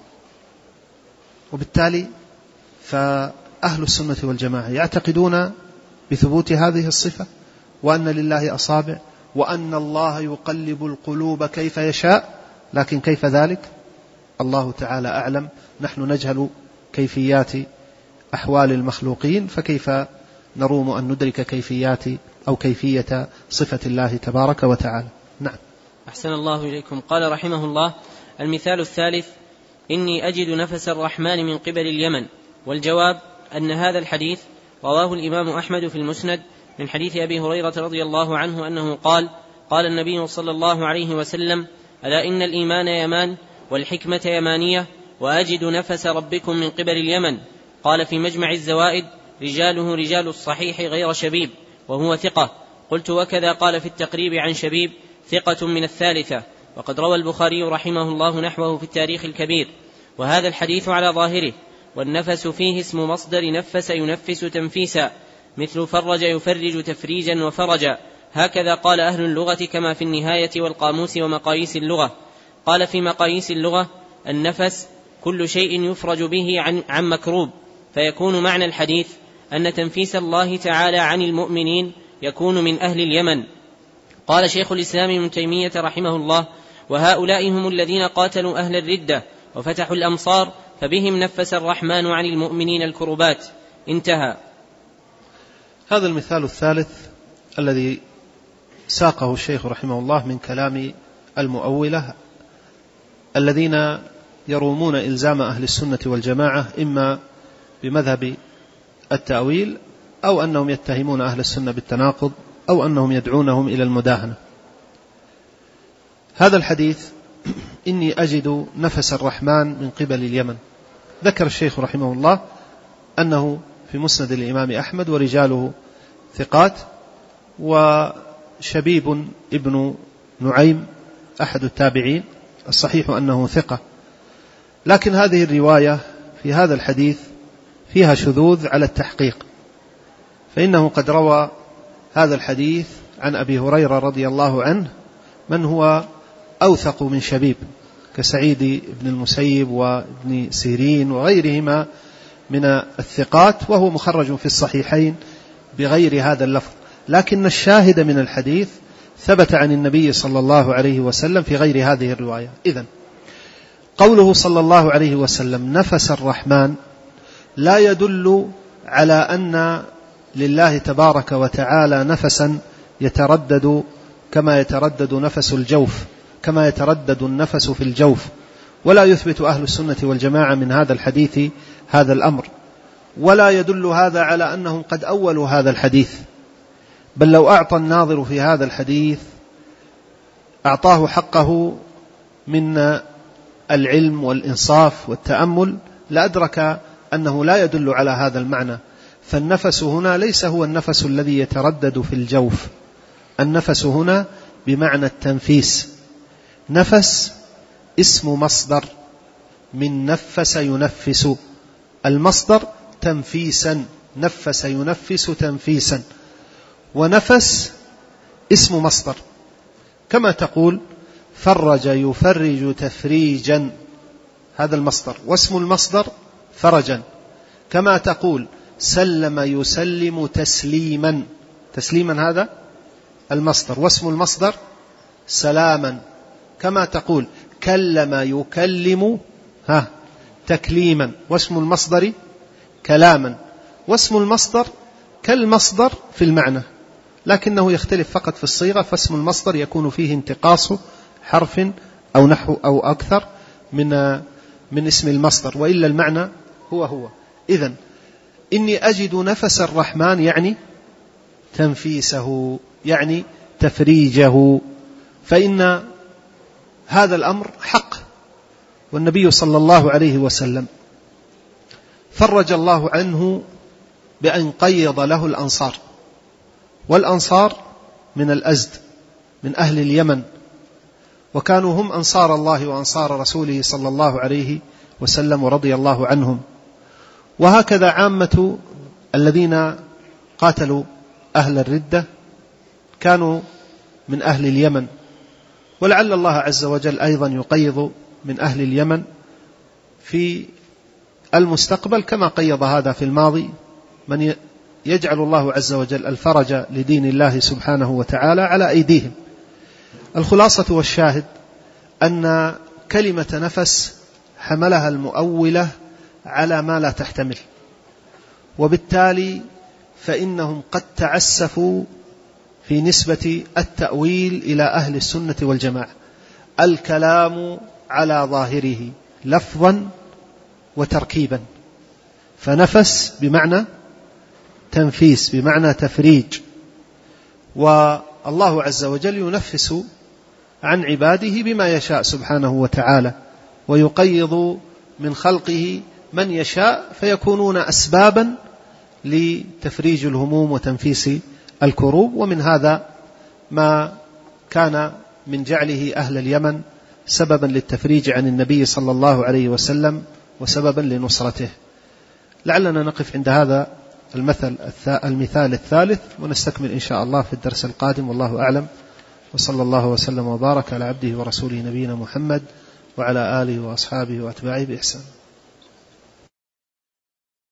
وبالتالي فأهل السنة والجماعة يعتقدون بثبوت هذه الصفة، وأن لله أصابع، وأن الله يقلب القلوب كيف يشاء، لكن كيف ذلك؟ الله تعالى أعلم. نحن نجهل كيفيات أحوال المخلوقين، فكيف نروم أن ندرك كيفيات أو كيفية صفة الله تبارك وتعالى؟ نعم. أحسن الله إليكم. قال رحمه الله: المثال الثالث: إني أجد نفس الرحمن من قبل اليمن. والجواب أن هذا الحديث رواه الإمام أحمد في المسند من حديث أبي هريرة رضي الله عنه أنه قال: قال النبي صلى الله عليه وسلم: ألا إن الإيمان يمان والحكمة يمانية، وأجد نفس ربكم من قبل اليمن. قال في مجمع الزوائد: رجاله رجال الصحيح غير شبيب، وهو ثقة. قلت: وكذا قال في التقريب عن شبيب ثقة من الثالثة. وقد روى البخاري رحمه الله نحوه في التاريخ الكبير. وهذا الحديث على ظاهره، والنفس فيه اسم مصدر نفس ينفس تنفيسا، مثل فرج يفرج تفريجا وفرجا. هكذا قال أهل اللغة، كما في النهاية والقاموس ومقاييس اللغة. قال في مقاييس اللغة: النفس كل شيء يفرج به عن, عن مكروب. فيكون معنى الحديث أن تنفيس الله تعالى عن المؤمنين يكون من أهل اليمن. قال شيخ الإسلام ابن تيمية رحمه الله: وهؤلاء هم الذين قاتلوا أهل الردة وفتحوا الأمصار، فبهم نفس الرحمن عن المؤمنين الكربات. انتهى. هذا المثال الثالث الذي ساقه الشيخ رحمه الله من كلام المؤولة الذين يرومون إلزام أهل السنة والجماعة إما بمذهب التأويل، أو أنهم يتهمون أهل السنة بالتناقض، أو أنهم يدعونهم إلى المداهنة. هذا الحديث: إني أجد نفس الرحمن من قبل اليمن، ذكر الشيخ رحمه الله أنه في مسند الإمام أحمد ورجاله ثقات، وشبيب ابن نعيم أحد التابعين، الصحيح أنه ثقة. لكن هذه الرواية في هذا الحديث فيها شذوذ على التحقيق، فإنه قد روى هذا الحديث عن أبي هريرة رضي الله عنه من هو أوثق من شبيب كسعيد بن المسيب وابن سيرين وغيرهما من الثقات، وهو مخرج في الصحيحين بغير هذا اللفظ، لكن الشاهد من الحديث ثبت عن النبي صلى الله عليه وسلم في غير هذه الرواية. إذن قوله صلى الله عليه وسلم نفس الرحمن لا يدل على أن لله تبارك وتعالى نفسا يتردد كما يتردد نفس الجوف، كما يتردد النفس في الجوف، ولا يثبت أهل السنة والجماعة من هذا الحديث هذا الأمر، ولا يدل هذا على أنهم قد أولوا هذا الحديث، بل لو أعطى الناظر في هذا الحديث أعطاه حقه من العلم والإنصاف والتأمل لأدرك أنه لا يدل على هذا المعنى. فالنفس هنا ليس هو النفس الذي يتردد في الجوف، النفس هنا بمعنى التنفيس. نفس اسم مصدر من نفس ينفس، المصدر تنفيسا، نفس ينفس تنفيسا، ونفس اسم مصدر، كما تقول فرج يفرج تفريجا، هذا المصدر، واسم المصدر فرجا. كما تقول سلم يسلم تسليما، تسليما هذا المصدر، واسم المصدر سلاما. كما تقول كلم يكلم ها تكليما، واسم المصدر كلاما. واسم المصدر كالمصدر في المعنى، لكنه يختلف فقط في الصيغة، فاسم المصدر يكون فيه انتقاص حرف أو نحو أو أكثر من من اسم المصدر، وإلا المعنى هو هو. إذن إني أجد نفس الرحمن يعني تنفيسه، يعني تفريجه، فإن هذا الأمر حق. والنبي صلى الله عليه وسلم فرج الله عنه بأن قيض له الأنصار، والأنصار من الأزد من أهل اليمن، وكانوا هم أنصار الله وأنصار رسوله صلى الله عليه وسلم ورضي الله عنهم. وهكذا عامة الذين قاتلوا أهل الردة كانوا من أهل اليمن، ولعل الله عز وجل أيضا يقيض من أهل اليمن في المستقبل كما قيض هذا في الماضي، من يجعل الله عز وجل الفرج لدين الله سبحانه وتعالى على أيديهم. الخلاصة والشاهد أن كلمة نفس حملها المؤولة على ما لا تحتمل، وبالتالي فإنهم قد تعسفوا في نسبة التأويل إلى أهل السنة والجماعة. الكلام على ظاهره لفظا وتركيبا، فنفس بمعنى تنفيس بمعنى تفريج، والله عز وجل ينفس عن عباده بما يشاء سبحانه وتعالى، ويقيض من خلقه من يشاء فيكونون أسبابا لتفريج الهموم وتنفيس الكروب. ومن هذا ما كان من جعله أهل اليمن سببا للتفريج عن النبي صلى الله عليه وسلم وسببا لنصرته. لعلنا نقف عند هذا المثل المثال الثالث، ونستكمل إن شاء الله في الدرس القادم، والله أعلم، وصلى الله وسلم وبارك على عبده ورسوله نبينا محمد وعلى آله وأصحابه وأتباعه بإحسان.